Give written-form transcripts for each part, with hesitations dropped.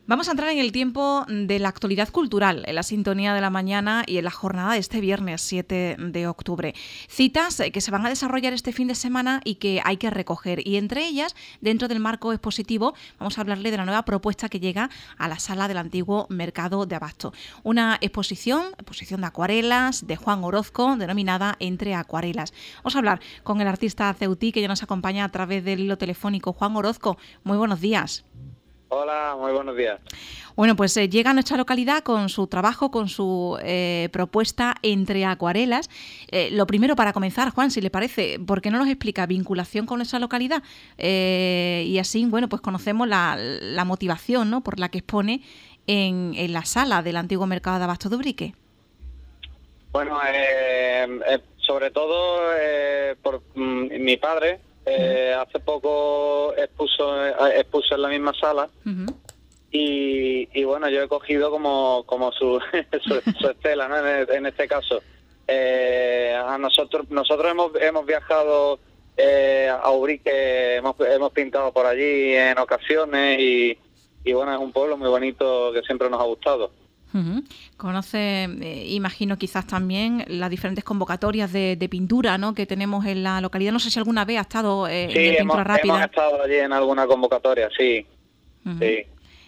Vamos a entrar en el tiempo de la actualidad cultural, en la sintonía de la mañana y en la jornada de este viernes 7 de octubre. Citas que se van a desarrollar este fin de semana y que hay que recoger. Y entre ellas, dentro del marco expositivo, vamos a hablarle de la nueva propuesta que llega a la sala del antiguo Mercado de Abasto. Una exposición de acuarelas de Juan Orozco, denominada Entre Acuarelas. Vamos a hablar con el artista ceutí que ya nos acompaña a través del hilo telefónico. Juan Orozco, muy buenos días. Hola, muy buenos días. Bueno, pues llega a nuestra localidad con su trabajo, con su propuesta Entre Acuarelas. Lo primero, para comenzar, Juan, si le parece, ¿por qué no nos explica vinculación con nuestra localidad? Y así, bueno, pues conocemos la motivación, ¿no?, por la que expone en la sala del antiguo Mercado de Abasto de Ubrique. Bueno, sobre todo por mi padre. Hace poco expuso en la misma sala. Uh-huh. Y bueno, yo he cogido como su estela, ¿no? En este caso, a nosotros hemos viajado a Ubrique, hemos pintado por allí en ocasiones y bueno, es un pueblo muy bonito que siempre nos ha gustado. Uh-huh. Conoce, imagino, quizás también las diferentes convocatorias de pintura, ¿no?, que tenemos en la localidad. No sé si alguna vez ha estado en Pintura Rápida. Hemos estado allí en alguna convocatoria, sí. Uh-huh. Sí.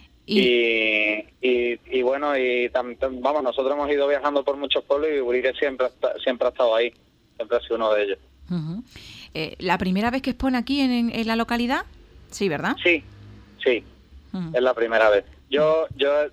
Y bueno, vamos, nosotros hemos ido viajando por muchos pueblos y Ubrique siempre ha estado ahí, siempre ha sido uno de ellos. Uh-huh. ¿La primera vez que expone aquí en la localidad? Sí, ¿verdad? Sí, uh-huh. Es la primera vez. Yo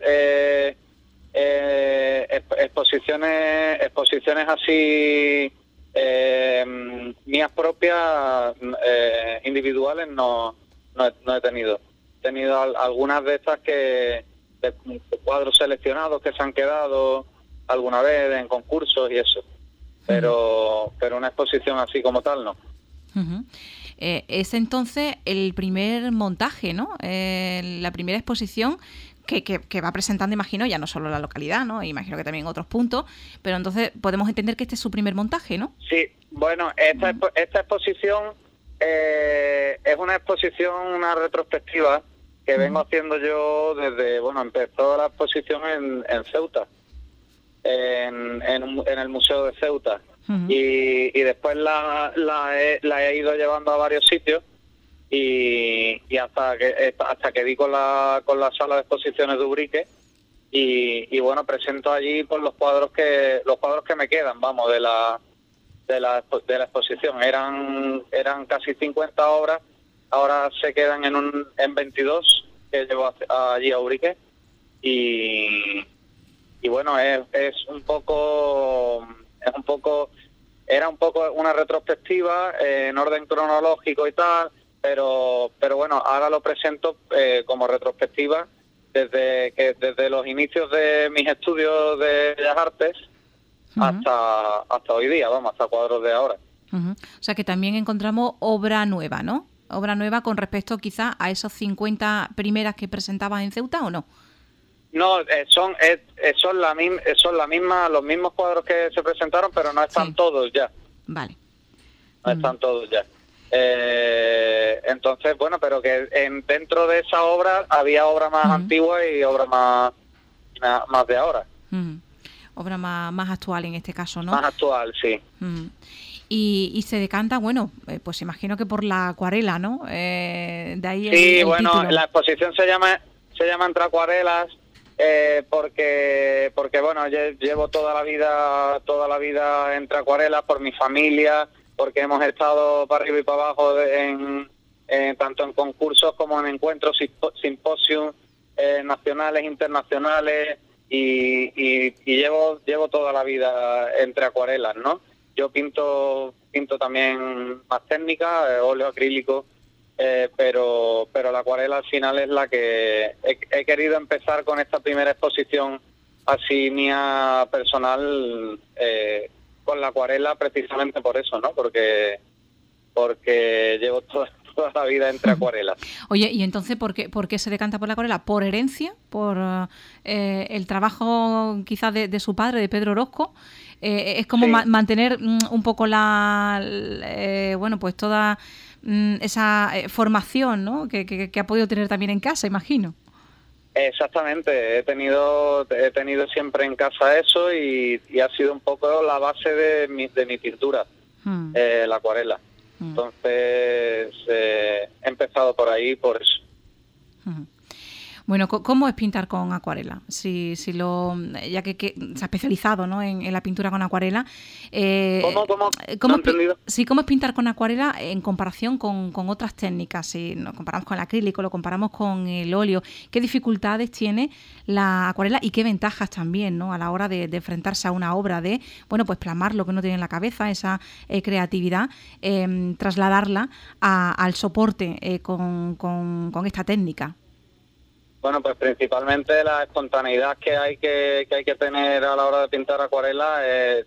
exposiciones así mías propias, individuales, no he tenido. He tenido algunas de estas de cuadros seleccionados que se han quedado alguna vez en concursos y eso, pero una exposición así como tal no. Uh-huh. Es entonces el primer montaje, ¿no? La primera exposición que va presentando, imagino, ya no solo la localidad, ¿no? Imagino que también otros puntos, pero entonces podemos entender que este es su primer montaje, ¿no? Sí, bueno, esta exposición es una exposición, una retrospectiva que vengo haciendo yo desde, bueno, empezó la exposición en Ceuta, en el Museo de Ceuta, uh-huh. y después la he ido llevando a varios sitios. Y hasta que di con la sala de exposiciones de Ubrique y bueno, presento allí pues los cuadros que me quedan, vamos, de la exposición. Eran casi 50 obras, ahora se quedan en 22 que llevo allí a Ubrique y bueno, era un poco una retrospectiva en orden cronológico y tal. Pero bueno, ahora lo presento como retrospectiva desde los inicios de mis estudios de Bellas Artes, uh-huh. hasta hoy día, vamos, hasta cuadros de ahora. Uh-huh. O sea que también encontramos obra nueva, ¿no? Obra nueva con respecto quizá a esos 50 primeras que presentabas en Ceuta, ¿o no? No, son la misma, los mismos cuadros que se presentaron, pero no están todos ya. Vale. No están todos ya. Entonces, bueno, pero que dentro de esa obra había obra más uh-huh. antigua y obra más de ahora. Uh-huh. Obra más actual en este caso, ¿no? Más actual, sí. Uh-huh. Y se decanta, bueno, pues imagino que por la acuarela, ¿no? De ahí sí, el bueno, título. La exposición se llama Entre Acuarelas porque bueno, llevo toda la vida entre acuarelas por mi familia, porque hemos estado para arriba y para abajo tanto en concursos como en encuentros, simposios nacionales, internacionales, y llevo toda la vida entre acuarelas, ¿no? Yo pinto también más técnica, óleo acrílico, pero la acuarela al final es la que he querido empezar con esta primera exposición así mía personal, con la acuarela precisamente por eso, ¿no? Porque llevo toda la vida entre acuarelas. Oye, y entonces, ¿por qué se decanta por la acuarela? ¿Por herencia? ¿Por el trabajo quizás de su padre, de Pedro Orozco? Es como sí. Mantener un poco bueno, pues toda esa formación, ¿no?, que ha podido tener también en casa, imagino. Exactamente, he tenido siempre en casa eso y ha sido un poco la base de mi pintura, la acuarela. Entonces he empezado por ahí, por eso. Bueno, ¿cómo es pintar con acuarela? Ya que se ha especializado, ¿no?, en la pintura con acuarela. ¿Cómo? No he entendido. Sí, ¿cómo es pintar con acuarela en comparación con otras técnicas? Si nos comparamos con el acrílico, lo comparamos con el óleo, ¿qué dificultades tiene la acuarela y qué ventajas también, ¿no?, a la hora de enfrentarse a una obra, de, bueno, pues plasmar lo que uno tiene en la cabeza, esa creatividad, trasladarla al soporte con esta técnica? Bueno, pues principalmente la espontaneidad que hay que tener a la hora de pintar acuarela es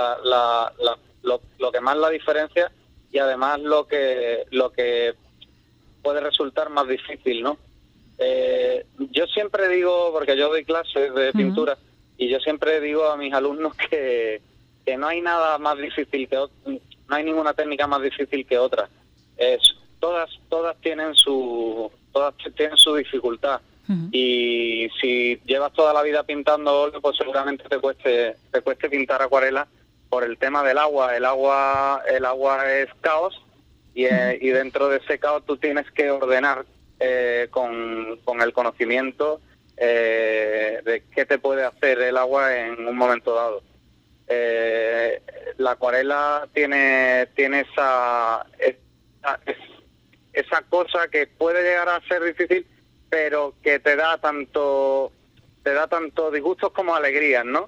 lo que más la diferencia, y además lo que puede resultar más difícil, ¿no? Yo siempre digo, porque yo doy clases de pintura, y yo siempre digo a mis alumnos que no hay nada más difícil no hay ninguna técnica más difícil que otra. Todas tienen su dificultad. Y si llevas toda la vida pintando óleo, pues seguramente te cueste pintar acuarela por el tema del agua. El agua es caos, y dentro de ese caos tú tienes que ordenar con el conocimiento de qué te puede hacer el agua en un momento dado. La acuarela tiene esa cosa que puede llegar a ser difícil, pero que te da tanto disgustos como alegrías, ¿no?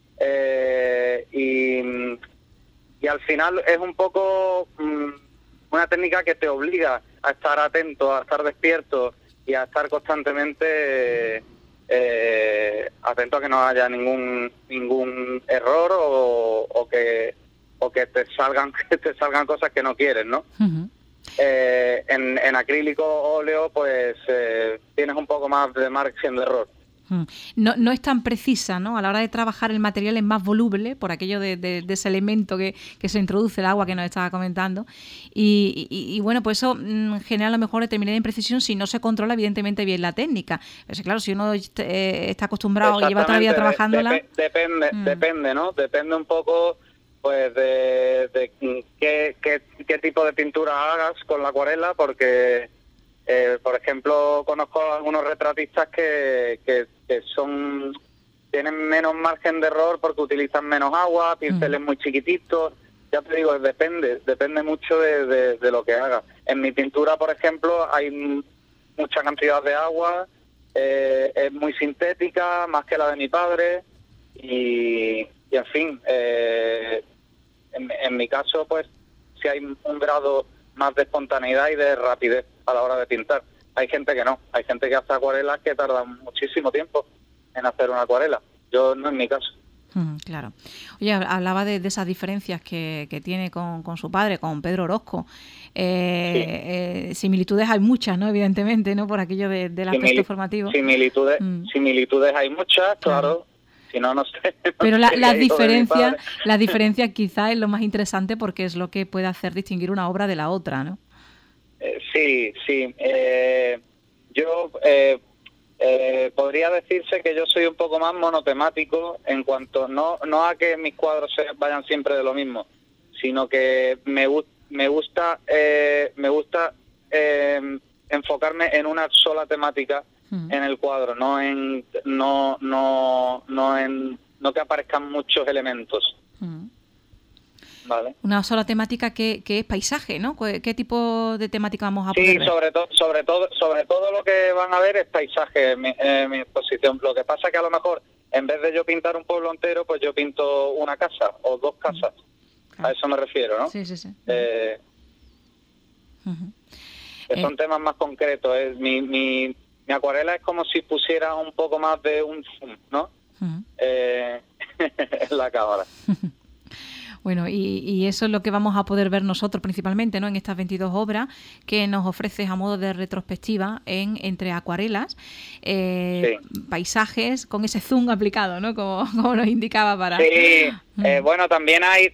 Y al final es un poco una técnica que te obliga a estar atento, a estar despierto y a estar constantemente atento a que no haya ningún error o que te salgan cosas que no quieres, ¿no? En acrílico, óleo, pues tienes un poco más de margen de error. No es tan precisa, ¿no? A la hora de trabajar el material es más voluble por aquello de ese elemento que se introduce, el agua que nos estaba comentando, y bueno, pues eso genera a lo mejor determinada imprecisión si no se controla evidentemente bien la técnica. Pero claro, si uno está acostumbrado y lleva toda la vida trabajándola... Depende, ¿no? Depende un poco pues de qué tipo de pintura hagas con la acuarela, porque por ejemplo conozco algunos retratistas que tienen menos margen de error porque utilizan menos agua, pinceles muy chiquititos. Ya te digo, depende mucho de lo que hagas. En mi pintura, por ejemplo, hay mucha cantidad de agua, es muy sintética, más que la de mi padre, y en fin, en mi caso, pues sí hay un grado más de espontaneidad y de rapidez a la hora de pintar. Hay gente que no, hay gente que hace acuarelas que tardan muchísimo tiempo en hacer una acuarela. Yo no, en mi caso. Claro. Oye, hablaba de esas diferencias que tiene con su padre, con Pedro Orozco. Sí. Similitudes hay muchas, ¿no? Evidentemente, ¿no? Por aquello del aspecto formativo. Similitudes hay muchas, claro. Si no, no sé. Pero las diferencias quizá es lo más interesante, porque es lo que puede hacer distinguir una obra de la otra, ¿no? Sí. Yo podría decirse que yo soy un poco más monotemático en cuanto no a que mis cuadros vayan siempre de lo mismo, sino que me gusta enfocarme en una sola temática en el cuadro, no que aparezcan muchos elementos. Vale. Una sola temática que es paisaje, ¿no? ¿Qué tipo de temática vamos a poder ver? Sí, sobre todo lo que van a ver es paisaje en mi exposición. Lo que pasa que a lo mejor, en vez de yo pintar un pueblo entero, pues yo pinto una casa o dos casas. Claro. A eso me refiero, ¿no? Sí. Que son temas más concretos. Mi acuarela es como si pusiera un poco más de un zoom, ¿no? En la cámara. Bueno, y eso es lo que vamos a poder ver nosotros principalmente, ¿no? En estas 22 obras que nos ofreces a modo de retrospectiva entre acuarelas, paisajes con ese zoom aplicado, ¿no? Como nos indicaba para... Sí, bueno, también hay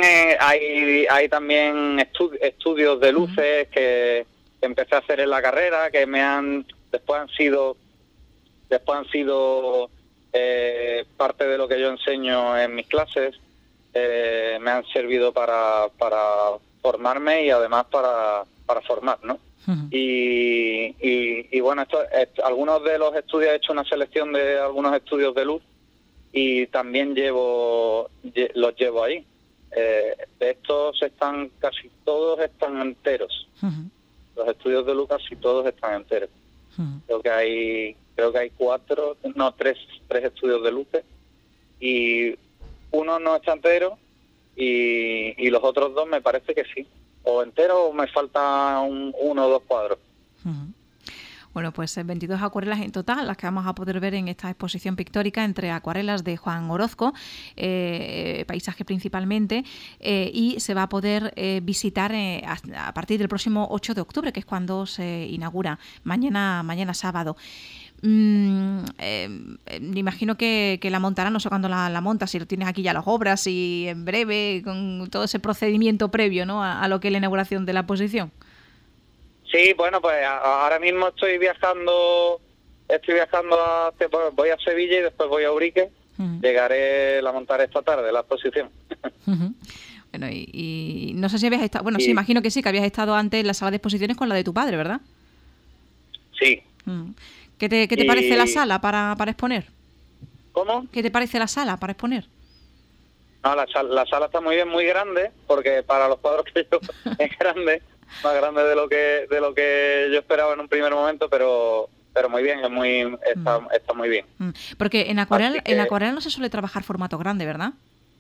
estudios de luces que empecé a hacer en la carrera, que después han sido después han sido parte de lo que yo enseño en mis clases. Me han servido para formarme y además para formar, ¿no? Uh-huh. Y bueno, algunos de los estudios, he hecho una selección de algunos estudios de luz y también los llevo ahí. De estos casi todos están enteros. Uh-huh. Los estudios de luz casi todos están enteros. Uh-huh. Creo que hay 3 estudios de luces y uno no está entero y los otros 2 me parece que sí, o entero o me falta 1 o 2 cuadros. Uh-huh. Bueno, pues 22 acuarelas en total, las que vamos a poder ver en esta exposición pictórica entre acuarelas de Juan Orozco, paisaje principalmente, y se va a poder visitar a partir del próximo 8 de octubre, que es cuando se inaugura, mañana sábado. Me imagino que la montarán, no sé cuándo la montas, si lo tienes aquí ya las obras y en breve, con todo ese procedimiento previo, ¿no?, a lo que es la inauguración de la exposición. Sí, bueno, pues ahora mismo estoy viajando voy a Sevilla y después voy a Urique. Uh-huh. La montaré esta tarde, la exposición. Uh-huh. Bueno, y no sé si habías estado, sí, imagino que sí, que habías estado antes en la sala de exposiciones con la de tu padre, ¿verdad? Sí. Uh-huh. ¿Qué te parece la sala para exponer? ¿Cómo? ¿Qué te parece la sala para exponer? No, la sala está muy bien, muy grande, porque para los cuadros que yo es grande, más grande de lo que yo esperaba en un primer momento, pero muy bien, está muy bien. Porque en acuarela no se suele trabajar formato grande, ¿verdad?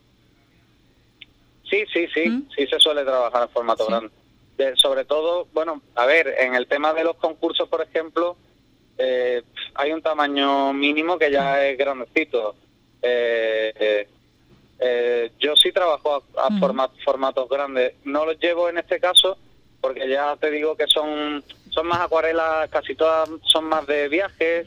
Sí, sí se suele trabajar en formato grande. Sobre todo, bueno, a ver, en el tema de los concursos, por ejemplo, hay un tamaño mínimo que ya es grandecito. Yo sí trabajo a formatos grandes. No los llevo en este caso porque ya te digo que son más acuarelas, casi todas son más de viajes,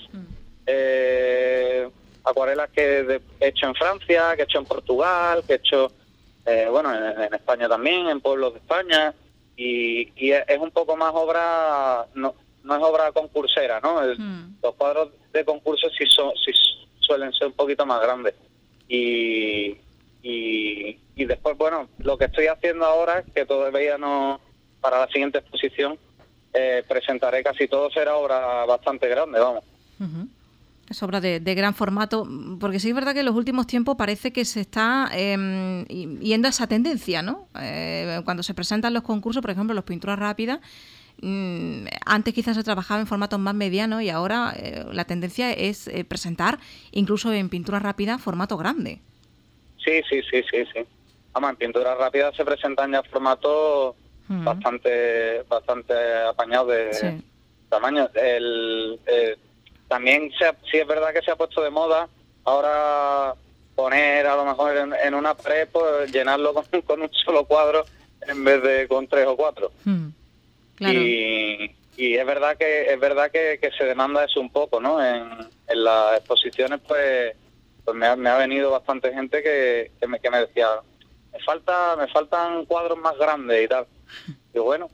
acuarelas que he hecho en Francia, que he hecho en Portugal, que he hecho en España también, en pueblos de España, y es un poco más obra, no es obra concursera, ¿no? Los cuadros de concurso sí suelen ser un poquito más grandes. Y después, bueno, lo que estoy haciendo ahora, que todavía no, para la siguiente exposición, presentaré casi todo, será obra bastante grande, vamos. Uh-huh. Es obra de gran formato, porque sí es verdad que en los últimos tiempos parece que se está yendo a esa tendencia, ¿no? Cuando se presentan los concursos, por ejemplo, las pinturas rápidas, antes quizás se trabajaba en formatos más medianos y ahora la tendencia es presentar, incluso en pintura rápida, formato grande. Sí. Vamos, en pintura rápida se presentan ya formatos bastante apañados de tamaño. También sí es verdad que se ha puesto de moda ahora poner a lo mejor en una pared, pues llenarlo con un solo cuadro en vez de con 3 o 4. Claro. Y es verdad que se demanda eso un poco, ¿no? En las exposiciones, pues me ha venido bastante gente que me decía, me faltan cuadros más grandes y tal. Y bueno,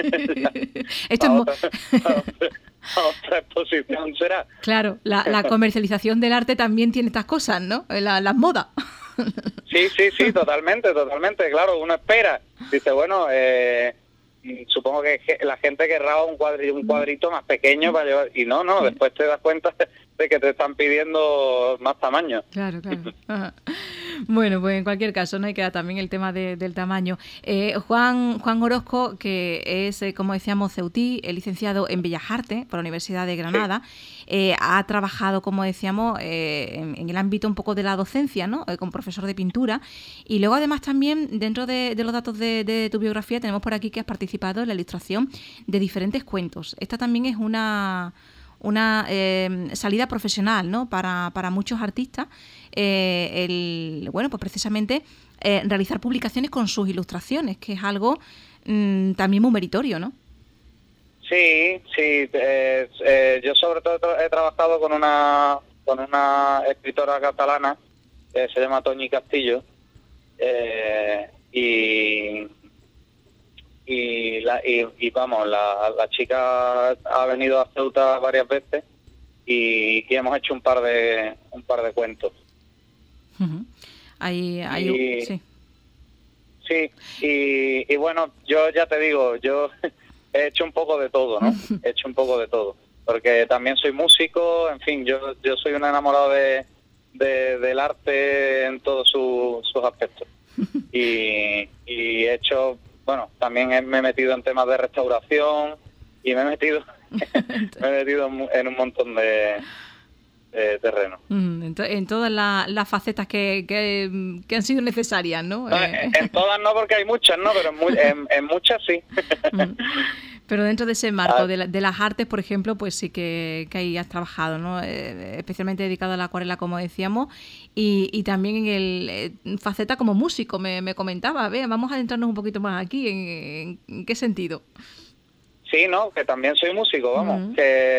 otra exposición será. Claro, la comercialización del arte también tiene estas cosas, ¿no? Las modas. Sí, totalmente. Claro, uno espera. Dice, bueno, supongo que la gente querrá un cuadrito más pequeño para llevar. Y no, después te das cuenta de que te están pidiendo más tamaño. Claro. Ajá. Bueno, pues en cualquier caso, no hay que dar también el tema del tamaño. Juan Orozco, que es, como decíamos, ceutí, licenciado en Bellas Artes por la Universidad de Granada, ha trabajado, como decíamos, en el ámbito un poco de la docencia, ¿no? Como profesor de pintura. Y luego, además, también, dentro de los datos de tu biografía, tenemos por aquí que has participado en la ilustración de diferentes cuentos. Esta también es una salida profesional, ¿no? Para muchos artistas, pues precisamente realizar publicaciones con sus ilustraciones, que es algo también muy meritorio, ¿no? Sí. Yo sobre todo he trabajado con una escritora catalana que se llama Toñi Castillo, y vamos, la chica ha venido a Ceuta varias veces y hemos hecho un par de cuentos. Uh-huh. Sí. Sí, y bueno, yo ya te digo, yo he hecho un poco de todo, ¿no? He hecho un poco de todo, porque también soy músico, en fin, yo soy un enamorado del arte en todos sus aspectos. Y he hecho, bueno, también me he metido en temas de restauración y me he metido en un montón de terreno. En todas las facetas que han sido necesarias, ¿no? No, en todas no, porque hay muchas, ¿no? Pero en muchas sí. Pero dentro de ese marco de las artes, por ejemplo, pues sí que ahí has trabajado, ¿no? Especialmente dedicado a la acuarela, como decíamos, y también en el faceta como músico, me comentaba. Vamos a adentrarnos un poquito más aquí, ¿en qué sentido? Sí, ¿no? Que también soy músico, vamos, Uh-huh.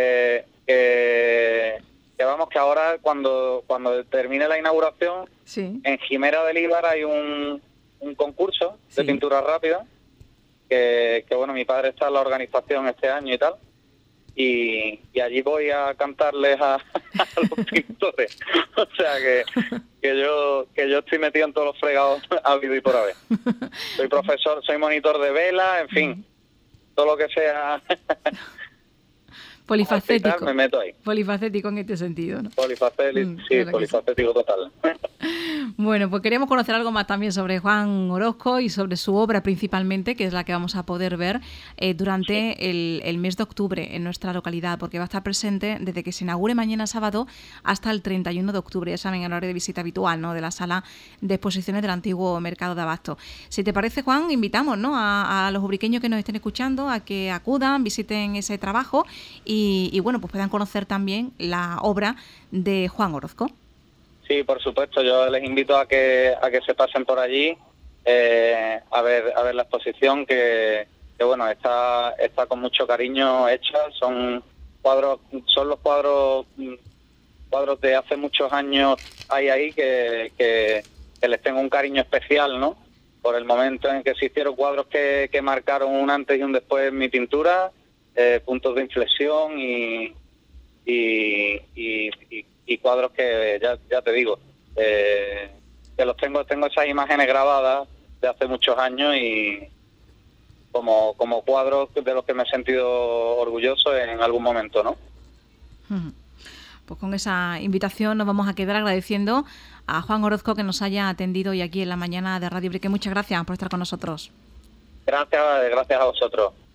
que vamos, que ahora cuando termine la inauguración, sí. En Jimera del Íbar hay un concurso de Sí. pintura rápida, que bueno, mi padre está en la organización este año y tal, y allí voy a cantarles a los pintores. O sea que yo estoy metido en todos los fregados habido y por haber. Soy profesor, soy monitor de vela, en fin, todo lo que sea... Polifacético. Me meto ahí. Polifacético en este sentido, ¿no? Polifacético total. Bueno, pues queríamos conocer algo más también sobre Juan Orozco y sobre su obra principalmente, que es la que vamos a poder ver durante el mes de octubre en nuestra localidad, porque va a estar presente desde que se inaugure mañana sábado hasta el 31 de octubre, ya saben, el horario de visita habitual, ¿no?, de la sala de exposiciones del antiguo Mercado de Abasto. Si te parece, Juan, invitamos, ¿no?, a los ubriqueños que nos estén escuchando a que acudan, visiten ese trabajo y bueno, pues puedan conocer también la obra de Juan Orozco. Sí, por supuesto, yo les invito a que se pasen por allí a ver la exposición que bueno, está con mucho cariño hecha. Son los cuadros de hace muchos años ahí que les tengo un cariño especial, ¿no? Por el momento en que se hicieron cuadros que marcaron un antes y un después en mi pintura, puntos de inflexión y cuadros que ya te digo, que los tengo esas imágenes grabadas de hace muchos años y como cuadros de los que me he sentido orgulloso en algún momento, ¿no? Pues con esa invitación nos vamos a quedar agradeciendo a Juan Orozco que nos haya atendido hoy aquí en la mañana de Radio Brique. Muchas gracias por estar con nosotros. Gracias a vosotros.